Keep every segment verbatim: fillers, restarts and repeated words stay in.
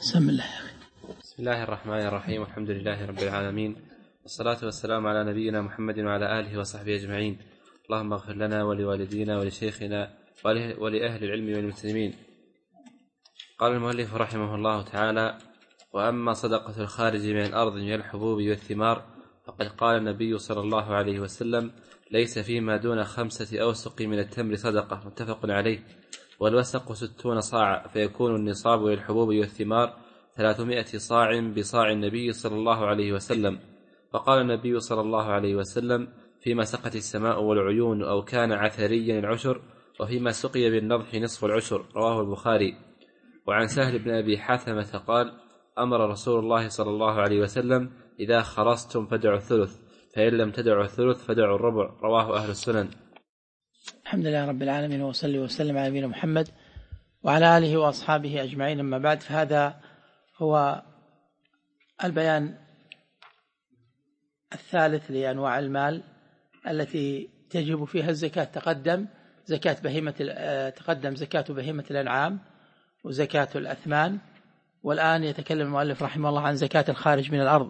بسم الله يا أخي. بسم الله الرحمن الرحيم، والحمد لله رب العالمين، والصلاة والسلام على نبينا محمد وعلى آله وصحبه أجمعين. اللهم اغفر لنا ولوالدينا ولشيخنا ولأهل العلم والمسلمين. قال المؤلف رحمه الله تعالى: وأما صدقة الخارج من الأرض من الحبوب والثمار فقد قال النبي صلى الله عليه وسلم: ليس فيما دون خمسة أوسق من التمر صدقة، متفق عليه. والوسق ستون صاع، فيكون النصاب للحبوب والثمار ثلاثمائة صاع بصاع النبي صلى الله عليه وسلم. فقال النبي صلى الله عليه وسلم: فيما سقت السماء والعيون أو كان عثريا العشر، وفيما سقي بالنضح نصف العشر، رواه البخاري. وعن سهل بن أبي حثمة قال: أمر رسول الله صلى الله عليه وسلم: إذا خرستم فدعوا الثلث، فإن لم تدعوا الثلث فدعوا الربع، رواه أهل السنن. الحمد لله رب العالمين، وصلي وسلم على نبينا محمد وعلى آله وأصحابه أجمعين. أما بعد، فهذا هو البيان الثالث لأنواع المال التي تجب فيها الزكاة. تقدم زكاة بهيمة تقدم زكاة بهيمة الأنعام وزكاة الأثمان، والآن يتكلم المؤلف رحمه الله عن زكاة الخارج من الأرض،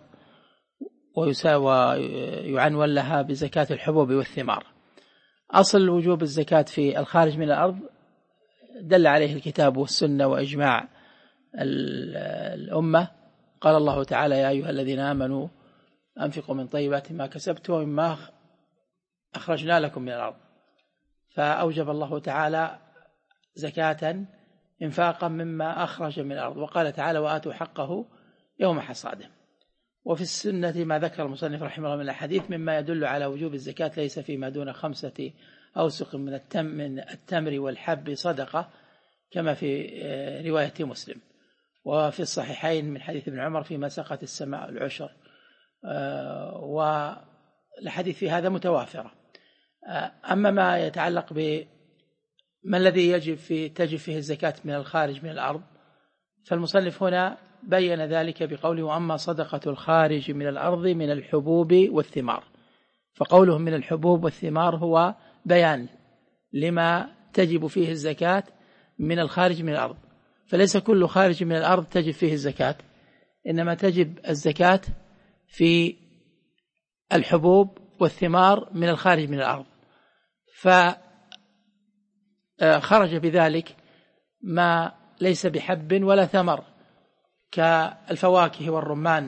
ويعنون لها بزكاة الحبوب والثمار. أصل وجوب الزكاة في الخارج من الأرض دل عليه الكتاب والسنة وإجماع الأمة. قال الله تعالى: يا أيها الذين آمنوا أنفقوا من طيبات ما كسبتم ومما أخرجنا لكم من الأرض. فأوجب الله تعالى زكاة إنفاقا مما أخرج من الأرض، وقال تعالى: وآتوا حقه يوم حصاده. وفي السنة ما ذكر المصنف رحمه الله من الحديث مما يدل على وجوب الزكاة: ليس فيما دون خمسة أوسق من التم من التمر والحب صدقة، كما في رواية مسلم. وفي الصحيحين من حديث ابن عمر: فيما سقت السماء العشر. والحديث في هذا متوافرة. أما ما يتعلق بما الذي يجب في تجب فيه الزكاة من الخارج من الأرض، فالمصنف هنا بين ذلك بقوله: وأما صدقة الخارج من الأرض من الحبوب والثمار. فقوله من الحبوب والثمار هو بيان لما تجب فيه الزكاة من الخارج من الأرض. فليس كل خارج من الأرض تجب فيه الزكاة، إنما تجب الزكاة في الحبوب والثمار من الخارج من الأرض. فخرج بذلك ما ليس بحب ولا ثمر، كالفواكه والرمان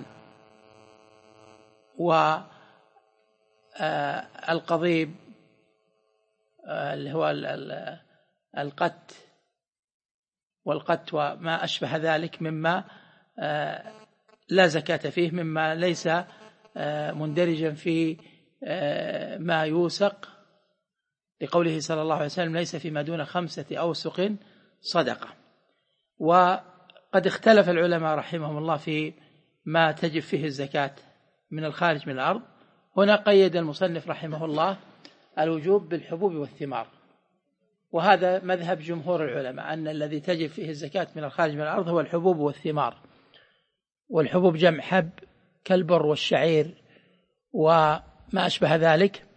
والقضيب اللي هو القت والقت وما أشبه ذلك مما لا زكاة فيه، مما ليس مندرجا في ما يوسق، لقوله صلى الله عليه وسلم: ليس فيما دون خمسة أوسق صدقة. وقد اختلف العلماء رحمهم الله في ما تجب فيه الزكاة من الخارج من الأرض. هنا قيد المصنف رحمه الله الوجوب بالحبوب والثمار، وهذا مذهب جمهور العلماء، أن الذي تجب فيه الزكاة من الخارج من الأرض هو الحبوب والثمار. والحبوب جمع حب، كالبر والشعير وما أشبه ذلك.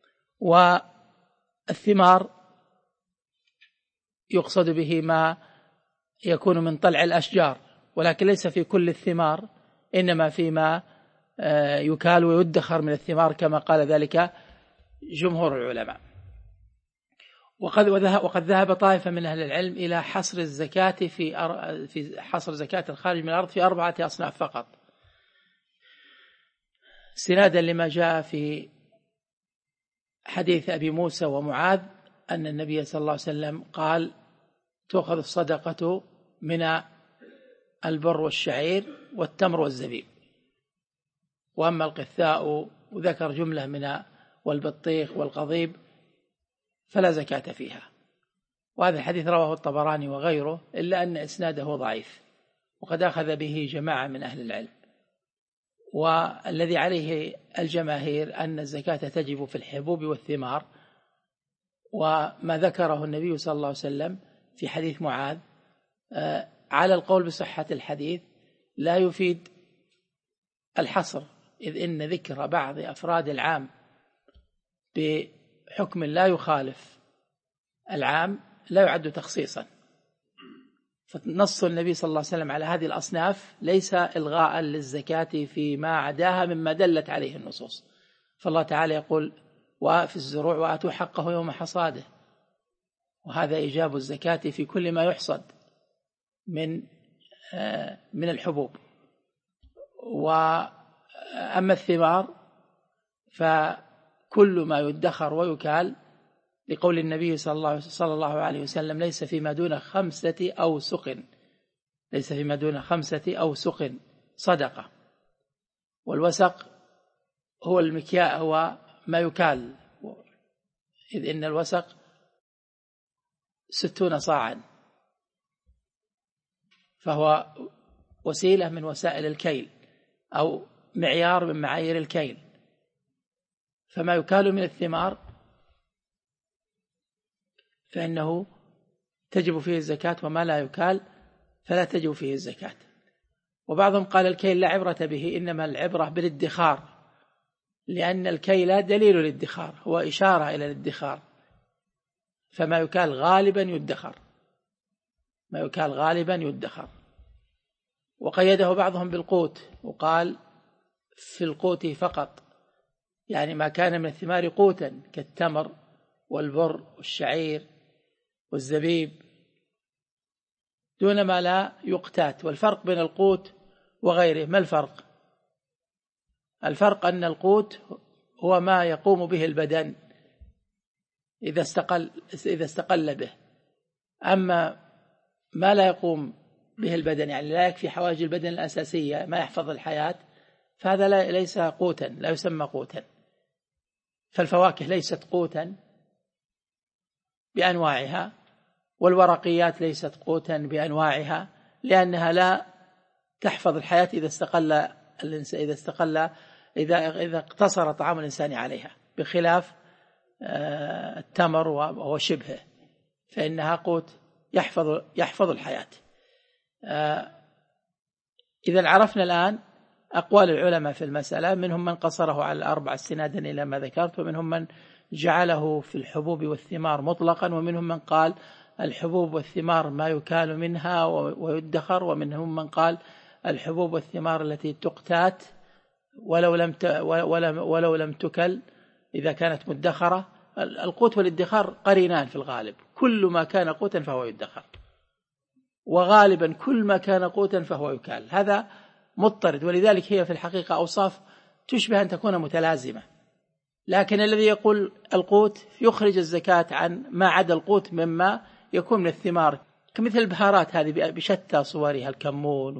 والثمار يقصد به ما يكون من طلع الأشجار، ولكن ليس في كل الثمار، إنما فيما يكال ويدخر من الثمار، كما قال ذلك جمهور العلماء. وقد وقد ذهب طائفة من أهل العلم إلى حصر الزكاة في في حصر زكاة الخارج من الأرض في أربعة أصناف فقط، استنادا لما جاء في حديث أبي موسى ومعاذ أن النبي صلى الله عليه وسلم قال: تؤخذ الصدقة من البر والشعير والتمر والزبيب، وأما القثاء وذكر جملة من والبطيخ والقضيب فلا زكاة فيها. وهذا الحديث رواه الطبراني وغيره، إلا أن إسناده ضعيف، وقد أخذ به جماعة من أهل العلم. والذي عليه الجماهير أن الزكاة تجب في الحبوب والثمار، وما ذكره النبي صلى الله عليه وسلم في حديث معاذ على القول بصحة الحديث لا يفيد الحصر، إذ إن ذكر بعض أفراد العام بحكم لا يخالف العام لا يعد تخصيصا. فنص النبي صلى الله عليه وسلم على هذه الأصناف ليس إلغاء للزكاة فيما عداها مما دلت عليه النصوص. فالله تعالى يقول وفي الزروع وآتوا حقه يوم حصاده، وهذا إيجاب الزكاة في كل ما يحصد من من الحبوب. وأما الثمار فكل ما يدخر ويكال، لقول النبي صلى الله, صلى الله عليه وسلم ليس فيما دون خمسة أوسق ليس فيما دون خمسة أوسق صدقة. والوسق هو المكياء، هو ما يكال، إذ إن الوسق ستون صاعا، فهو وسيلة من وسائل الكيل أو معيار من معايير الكيل. فما يكال من الثمار فإنه تجب فيه الزكاة، وما لا يكال فلا تجب فيه الزكاة. وبعضهم قال الكيل لا عبرة به، إنما العبرة بالادخار، لأن الكيل دليل الادخار، هو إشارة إلى الادخار. فما يكال غالبا يدخر، ما يكال غالبا يدخر. وقيده بعضهم بالقوت، وقال في القوت فقط، يعني ما كان من الثمار قوتا كالتمر والبر والشعير والزبيب، دون ما لا يقتات. والفرق بين القوت وغيره ما الفرق؟ الفرق أن القوت هو ما يقوم به البدن إذا استقل, إذا استقل به، أما ما لا يقوم به البدن، يعني لا يكفي حوائج البدن الأساسية، ما يحفظ الحياة، فهذا لا ليس قوتا، لا يسمى قوتا. فالفواكه ليست قوتا بأنواعها، والورقيات ليست قوتا بأنواعها، لأنها لا تحفظ الحياة إذا استقل الإنسان إذا استقل إذا إذا اقتصر طعام الإنسان عليها، بخلاف التمر وشبهه فإنها قوت يحفظ يحفظ الحياة. إذا عرفنا الآن أقوال العلماء في المسألة، منهم من قصره على الأربع استنادا إلى ما ذكرت، ومنهم من جعله في الحبوب والثمار مطلقا، ومنهم من قال الحبوب والثمار ما يكال منها ويدخر، ومنهم من قال الحبوب والثمار التي تقتات ولو لم ولو لم تكل إذا كانت مدخرة. القوت والادخار قرينان في الغالب، كل ما كان قوتا فهو يدخر، وغالبا كل ما كان قوتا فهو يكال. هذا مضطرد، ولذلك هي في الحقيقة أوصاف تشبه أن تكون متلازمة. لكن الذي يقول القوت يخرج الزكاة عن ما عدا القوت مما يكون من الثمار، كمثل البهارات هذه بشتى صورها، الكمون،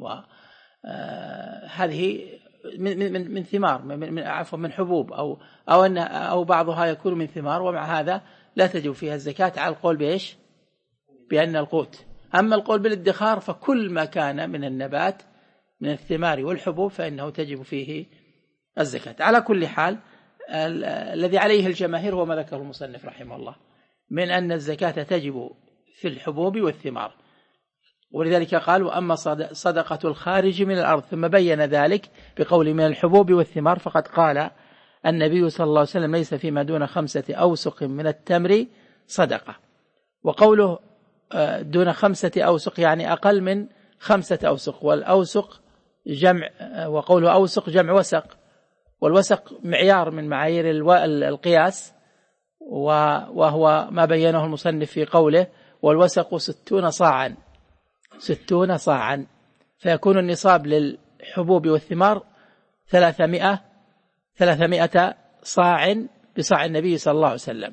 وهذه من من من ثمار، من عفوا من حبوب، أو أو أن أو بعضها يكون من ثمار، ومع هذا لا تجب فيها الزكاة على القول بإيش؟ بأن القوت. أما القول بالادخار فكل ما كان من النبات من الثمار والحبوب فإنه تجب فيه الزكاة. على كل حال الذي عليه الجماهير هو ما ذكره المصنف رحمه الله من أن الزكاة تجب في الحبوب والثمار، ولذلك قال وأما صدقة الخارج من الأرض، ثم بين ذلك بقول من الحبوب والثمار، فقد قال النبي صلى الله عليه وسلم ليس فيما دون خمسة أوسق من التمر صدقة. وقوله دون خمسة أوسق يعني أقل من خمسة أوسق، والأوسق جمع، وقوله أوسق جمع وسق، والوسق معيار من معايير القياس، وهو ما بينه المصنف في قوله والوسق ستون صاعا ستون صاعا، فيكون النصاب للحبوب والثمار ثلاثمائة ثلاثمائة صاع بصاع النبي صلى الله عليه وسلم.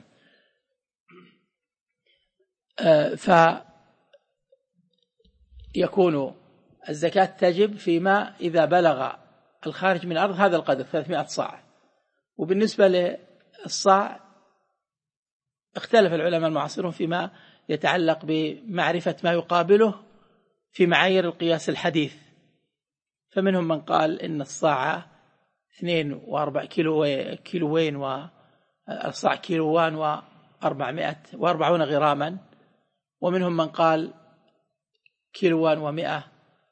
فيكون الزكاة تجب فيما إذا بلغ الخارج من الأرض هذا القدر ثلاثمائة صاع. وبالنسبة للصاع اختلف العلماء المعاصرون فيما يتعلق بمعرفة ما يقابله في معايير القياس الحديث، فمنهم من قال إن الصاع اثنين واربع كيلو كيلوين والصاع كيلوان وأربعمائة وأربعون غراما، ومنهم من قال كيلوان ومائة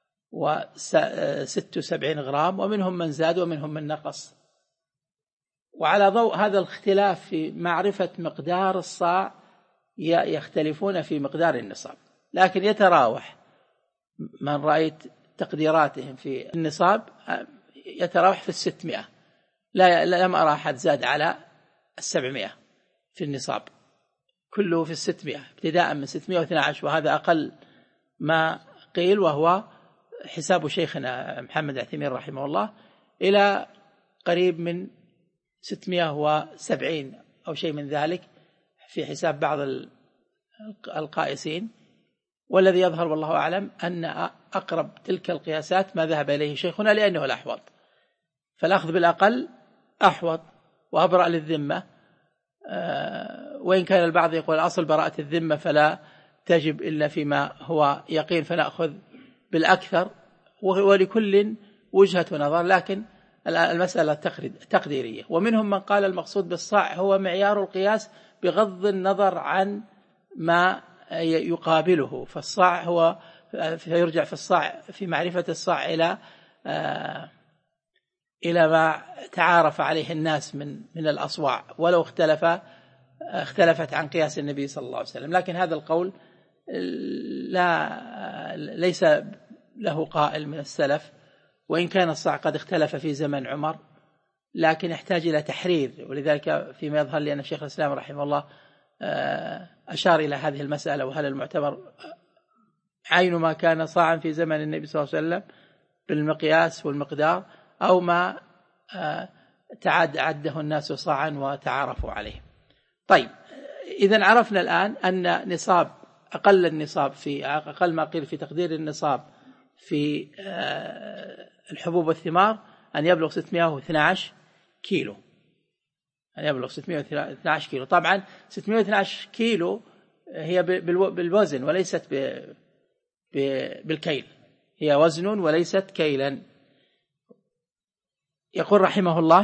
وست وسبعين غرام، ومنهم من زاد ومنهم من نقص. وعلى ضوء هذا الاختلاف في معرفة مقدار الصاع يختلفون في مقدار النصاب، لكن يتراوح من رأيت تقديراتهم في النصاب يتراوح في الستمائة، لا لم أرى أحد زاد على السبعمائة في النصاب، كله في الستمائة ابتداء من ستمائة واثني عشر، وهذا أقل ما قيل، وهو حساب شيخنا محمد عثيمين رحمه الله، إلى قريب من ستمائة وسبعين أو شيء من ذلك في حساب بعض القائسين. والذي يظهر والله أعلم أن أقرب تلك القياسات ما ذهب إليه شيخنا، لأنه الأحوط، فالأخذ بالأقل أحوط وأبرأ للذمة. وإن كان البعض يقول أصل براءة الذمة فلا تجب إلا فيما هو يقين فنأخذ بالأكثر، ولكل وجهة نظر، لكن المسألة تقديرية. ومنهم من قال المقصود بالصاع هو معيار القياس بغض النظر عن ما يقابله، فالصاع هو يرجع في الصاع في معرفة الصاع إلى إلى ما تعارف عليه الناس من من الأصواع، ولو اختلف اختلفت عن قياس النبي صلى الله عليه وسلم. لكن هذا القول لا ليس له قائل من السلف، وإن كان الصاع قد اختلف في زمن عمر، لكن يحتاج إلى تحرير. ولذلك فيما يظهر لي أن الشيخ الإسلام رحمه الله أشار إلى هذه المسألة، وهل المعتبر عين ما كان صاعا في زمن النبي صلى الله عليه وسلم بالمقياس والمقدار، أو ما تعد عده الناس صاعا وتعارفوا عليه. طيب، إذن عرفنا الآن أن نصاب أقل النصاب في أقل ما قيل في تقدير النصاب في الحبوب والثمار أن يبلغ ستمائة واثني عشر كيلو، أن يبلغ ستمائة واثني عشر كيلو. طبعا ستمائة واثني عشر كيلو هي بالوزن وليست بالكيل، هي وزن وليست كيلا. يقول رحمه الله: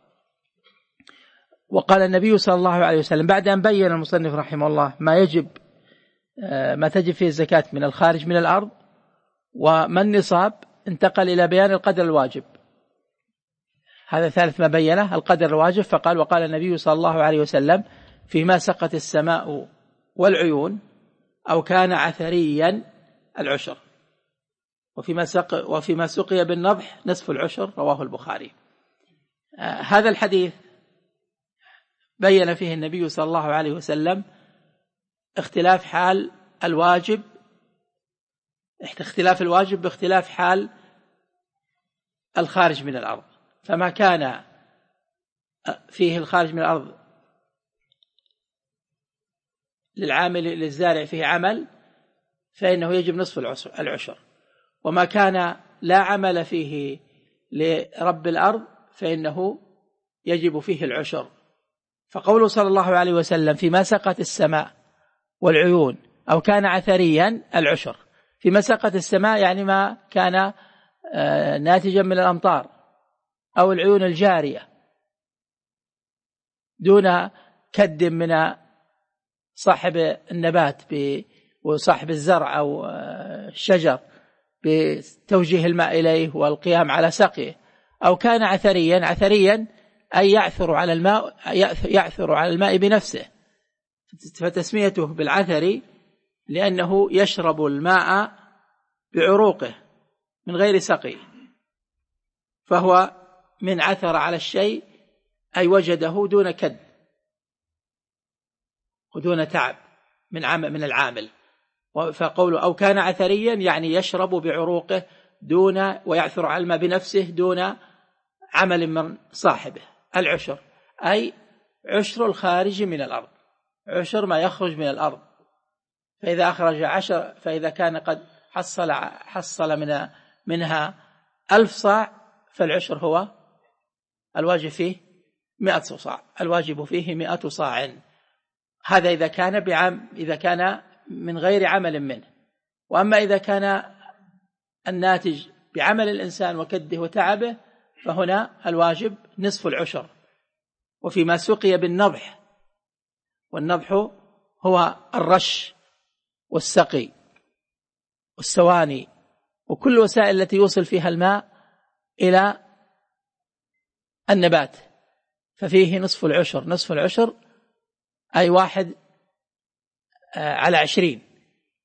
وقال النبي صلى الله عليه وسلم بعد أن بين المصنف رحمه الله ما يجب ما تجب فيه الزكاة من الخارج من الأرض وما النصاب، انتقل إلى بيان القدر الواجب. هذا ثالث ما بينه، القدر الواجب. فقال: وقال النبي صلى الله عليه وسلم فيما سقت السماء والعيون أو كان عثريا العشر، وفيما سق وفيما سقي بالنضح نصف العشر، رواه البخاري. آه هذا الحديث بين فيه النبي صلى الله عليه وسلم اختلاف حال الواجب اختلاف الواجب باختلاف حال الخارج من الأرض. فما كان فيه الخارج من الأرض للعامل للزارع فيه عمل فإنه يجب نصف العشر، وما كان لا عمل فيه لرب الأرض فإنه يجب فيه العشر. فقوله صلى الله عليه وسلم فيما سقت السماء والعيون أو كان عثريا العشر، فيما سقت السماء يعني ما كان ناتجا من الأمطار أو العيون الجارية دون كد من صاحب النبات وصاحب الزرع أو الشجر بتوجيه الماء إليه والقيام على سقيه. أو كان عثريا، عثريا أي يعثر على الماء يعثر على الماء بنفسه، فتسميته بالعثري لأنه يشرب الماء بعروقه من غير سقي، فهو من عثر على الشيء أي وجده دون كد ودون تعب من عمل من العامل. فقوله أو كان عثريا يعني يشرب بعروقه دون ويعثر على الماء بنفسه دون عمل من صاحبه. العشر أي عشر الخارج من الأرض، عشر ما يخرج من الأرض. فإذا أخرج عشر فإذا كان قد حصل حصل من منها ألف صاع فالعشر هو الواجب فيه مئة صاع، الواجب فيه مئة صاع. هذا إذا كان بعم إذا كان من غير عمل منه. وأما إذا كان الناتج بعمل الإنسان وكده وتعبه فهنا الواجب نصف العشر. وفيما سقي بالنضح، والنضح هو الرش والسقي والسواني وكل وسائل التي يوصل فيها الماء إلى النبات، ففيه نصف العشر. نصف العشر أي واحد على عشرين،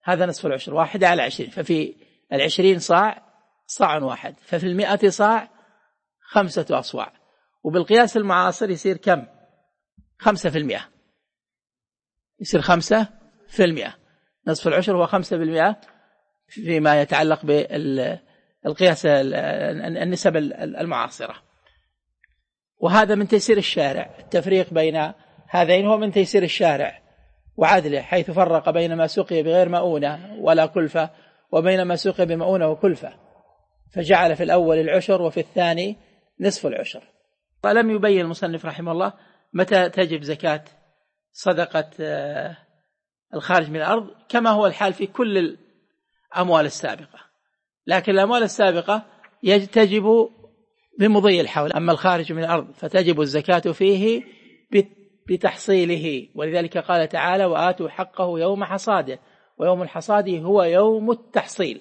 هذا نصف العشر، واحدة على عشرين، ففي العشرين صاع صاع واحد، ففي المئة صاع خمسة أصواع. وبالقياس المعاصر يصير كم؟ خمسة في المئة، يصير خمسة في المئة. نصف العشر هو خمسة بالمئة فيما يتعلق بالقياس النسب المعاصرة. وهذا من تيسير الشارع، التفريق بين هذين هو من تيسير الشارع وعدله، حيث فرق بين ما سقي بغير مؤونة ولا كلفة وبين ما سقي بمؤونة وكلفة، فجعل في الأول العشر وفي الثاني نصف العشر. ولم يبين المصنف رحمه الله متى تجب زكاة صدقة الخارج من الأرض، كما هو الحال في كل الأموال السابقة، لكن الأموال السابقة تجب بمضي الحول، أما الخارج من الأرض فتجب الزكاة فيه بتحصيله. ولذلك قال تعالى: وآتوا حقه يوم حصاده، ويوم الحصاد هو يوم التحصيل.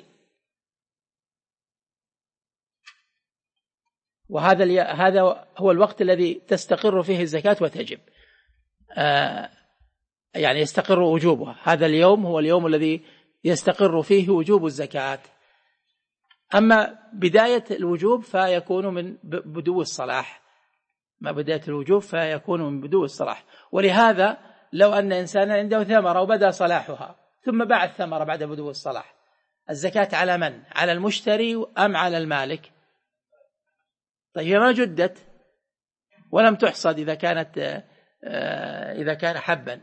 وهذا هذا هو الوقت الذي تستقر فيه الزكاة وتجب، آه يعني يستقر وجوبها. هذا اليوم هو اليوم الذي يستقر فيه وجوب الزكاة. أما بداية الوجوب فيكون من بدو الصلاح، ما بداية الوجوب فيكون من بدو الصلاح. ولهذا لو أن إنسانا عنده ثمرة وبدأ صلاحها ثم باع الثمرة بعد بدو الصلاح، الزكاة على من؟ على المشتري أم على المالك؟ طيب ما جدت ولم تحصد إذا كانت إذا كان حبا،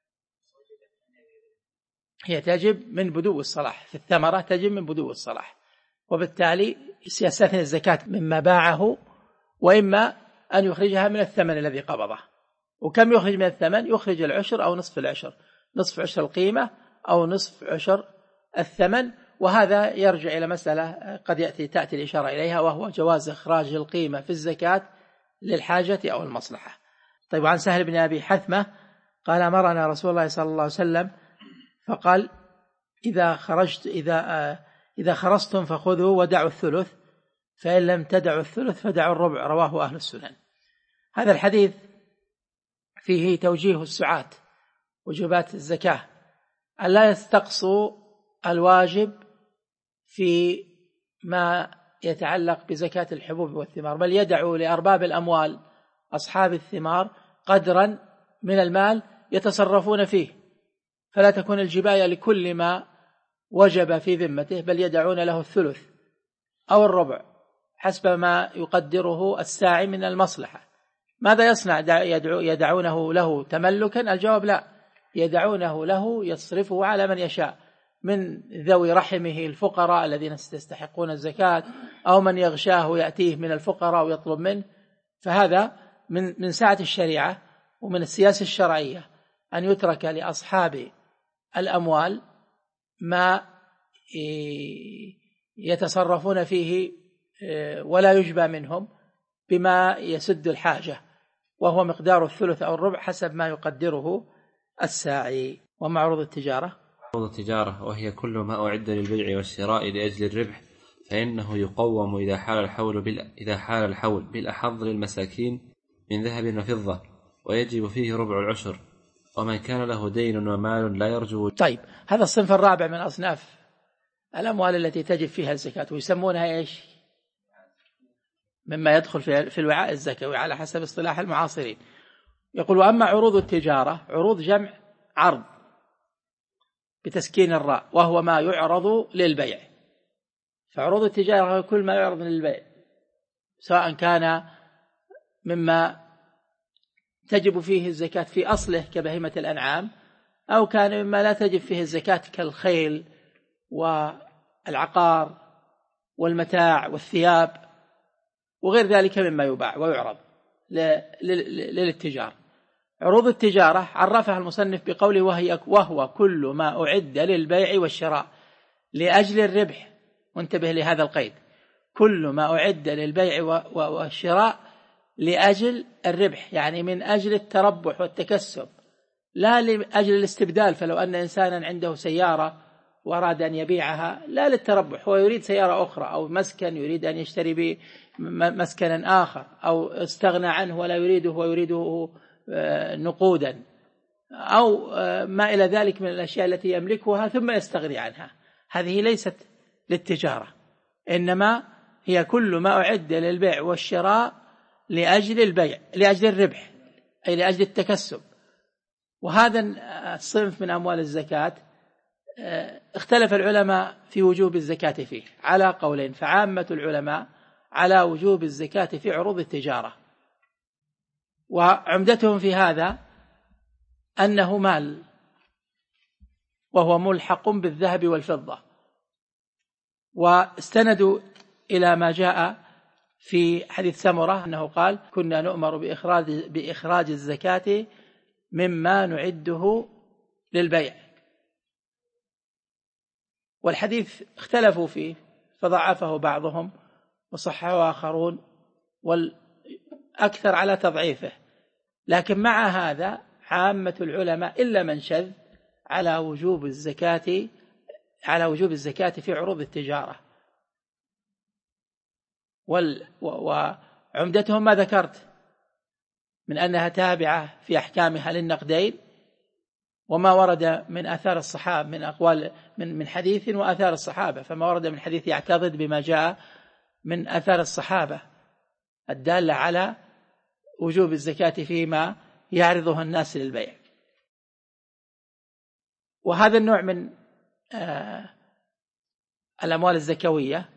هي تجب من بدو الصلاح، في الثمرة تجب من بدو الصلاح، وبالتالي سيستثني الزكاة مما باعه، وإما أن يخرجها من الثمن الذي قبضه. وكم يخرج من الثمن؟ يخرج العشر أو نصف العشر، نصف عشر القيمة أو نصف عشر الثمن. وهذا يرجع إلى مسألة قد يأتي تأتي الإشارة إليها، وهو جواز إخراج القيمة في الزكاة للحاجة أو المصلحة. طيب، عن سهل بن أبي حثمة قال: أمرنا رسول الله صلى الله عليه وسلم فقال: إذا خرجت إذا إذا خرجتم فخذوا ودعوا الثلث، فإن لم تدعوا الثلث فدعوا الربع. رواه أهل السنن. هذا الحديث فيه توجيه السعاة وجوبات الزكاة أن لا يستقصوا الواجب في ما يتعلق بزكاة الحبوب والثمار، بل يدعوا لأرباب الأموال أصحاب الثمار قدرا من المال يتصرفون فيه، فلا تكون الجباية لكل ما وجب في ذمته، بل يدعون له الثلث أو الربع حسب ما يقدره الساعي من المصلحة. ماذا يصنع؟ يدعو يدعونه له تملكا؟ الجواب لا، يدعونه له يصرفه على من يشاء من ذوي رحمه الفقراء الذين يستحقون الزكاة، أو من يغشاه يأتيه من الفقراء ويطلب منه. فهذا من من سعة الشريعة ومن السياسة الشرعية أن يترك لأصحاب الأموال ما يتصرفون فيه ولا يجبى منهم بما يسد الحاجة، وهو مقدار الثلث أو الربع حسب ما يقدره الساعي. ومعروض التجارة معروض التجارة وهي كل ما أعد للبيع والشراء لأجل الربح، فإنه يقوم إذا حال الحول بال... إذا حال الحول بالأحظ للمساكين من ذهب وفضة، ويجب فيه ربع العشر، ومن كان له دين ومال لا يرجو. طيب، هذا الصنف الرابع من أصناف الأموال التي تجب فيها الزكاة، ويسمونها إيش؟ مما يدخل في الوعاء الزكوي على حسب اصطلاح المعاصرين. يقول: وأما عروض التجارة، عروض جمع عرض بتسكين الراء، وهو ما يعرض للبيع. فعروض التجارة كل ما يعرض للبيع، سواء كان مما تجب فيه الزكاة في أصله كبهيمة الأنعام، أو كان مما لا تجب فيه الزكاة كالخيل والعقار والمتاع والثياب وغير ذلك مما يباع ويعرض للتجارة. عروض التجارة عرفها المصنف بقوله: وهي وهو كل ما أعد للبيع والشراء لأجل الربح. وانتبه لهذا القيد: كل ما أعد للبيع والشراء لأجل الربح، يعني من أجل التربح والتكسب، لا لأجل الاستبدال. فلو أن إنسانا عنده سيارة وأراد أن يبيعها لا للتربح، هو يريد سيارة أخرى، أو مسكن يريد أن يشتري به مسكنا آخر، أو استغنى عنه ولا يريده ويريده نقودا، أو ما إلى ذلك من الأشياء التي يملكها ثم يستغني عنها. هذه ليست للتجارة، إنما هي كل ما أعد للبيع والشراء لأجل البيع، لأجل الربح، أي لأجل التكسب. وهذا الصنف من أموال الزكاة اختلف العلماء في وجوب الزكاة فيه على قولين، فعامة العلماء على وجوب الزكاة في عروض التجارة، وعمدتهم في هذا أنه مال وهو ملحق بالذهب والفضة، واستندوا إلى ما جاء في حديث سمرة أنه قال كنا نؤمر بإخراج, بإخراج الزكاة مما نعده للبيع. والحديث اختلفوا فيه فضعفه بعضهم وصححه آخرون، والأكثر على تضعيفه، لكن مع هذا عامة العلماء إلا من شذ على وجوب الزكاة على وجوب الزكاة في عروض التجارة. وعمدتهم ما ذكرت من أنها تابعة في أحكامها للنقدين، وما ورد من آثار الصحابة من أقوال من من حديث وآثار الصحابة، فما ورد من حديث يعتضد بما جاء من آثار الصحابة الدالة على وجوب الزكاة فيما يعرضها الناس للبيع. وهذا النوع من آه الأموال الزكوية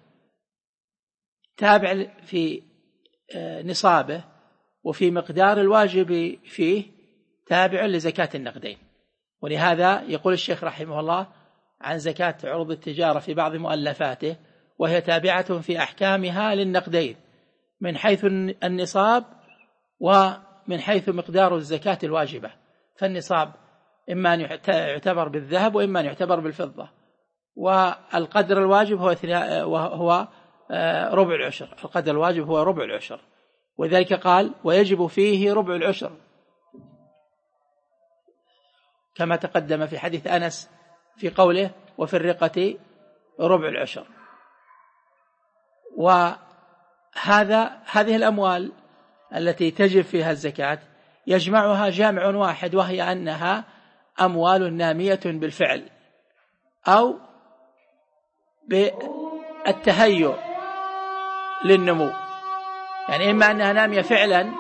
تابع في آه نصابه وفي مقدار الواجب فيه تابع لزكاة النقدين. ولهذا يقول الشيخ رحمه الله عن زكاة عروض التجارة في بعض مؤلفاته وهي تابعة في أحكامها للنقدين من حيث النصاب ومن حيث مقدار الزكاة الواجبة. فالنصاب إما أن يعتبر بالذهب وإما أن يعتبر بالفضة، والقدر الواجب هو هو ربع العشر. القدر الواجب هو ربع العشر، وذلك قال ويجب فيه ربع العشر كما تقدم في حديث أنس في قوله وفي الرقة ربع العشر. وهذا هذه الأموال التي تجب فيها الزكاة يجمعها جامع واحد، وهي أنها أموال نامية بالفعل أو بالتهيؤ للنمو، يعني إما أنها نامية فعلا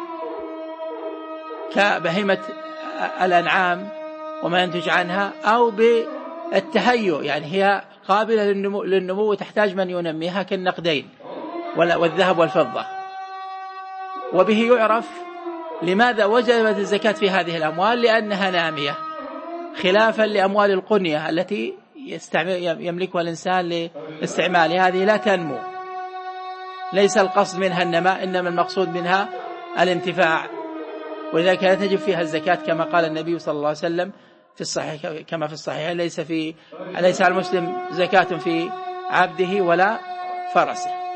كبهيمة الأنعام وما ينتج عنها، أو بالتهيؤ يعني هي قابلة للنمو, للنمو وتحتاج من ينميها كالنقدين والذهب والفضة. وبه يعرف لماذا وجبت الزكاة في هذه الأموال، لأنها نامية، خلافا لأموال القنية التي يملكها الإنسان لاستعمالها، هذه لا تنمو، ليس القصد منها النماء إنما المقصود منها الانتفاع، ولذلك لا تجب فيها الزكاة كما قال النبي صلى الله عليه وسلم في الصحيح كما في الصحيح ليس في ليس على المسلم زكاة في عبده ولا فرسه.